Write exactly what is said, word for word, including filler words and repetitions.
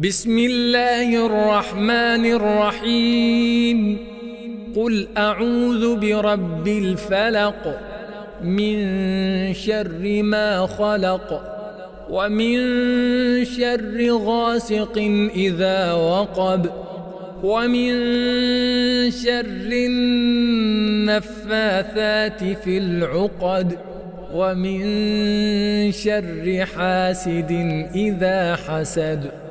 بسم الله الرحمن الرحيم. قل أعوذ برب الفلق من شر ما خلق ومن شر غاسق إذا وقب ومن شر النفاثات في العقد ومن شر حاسد إذا حسد.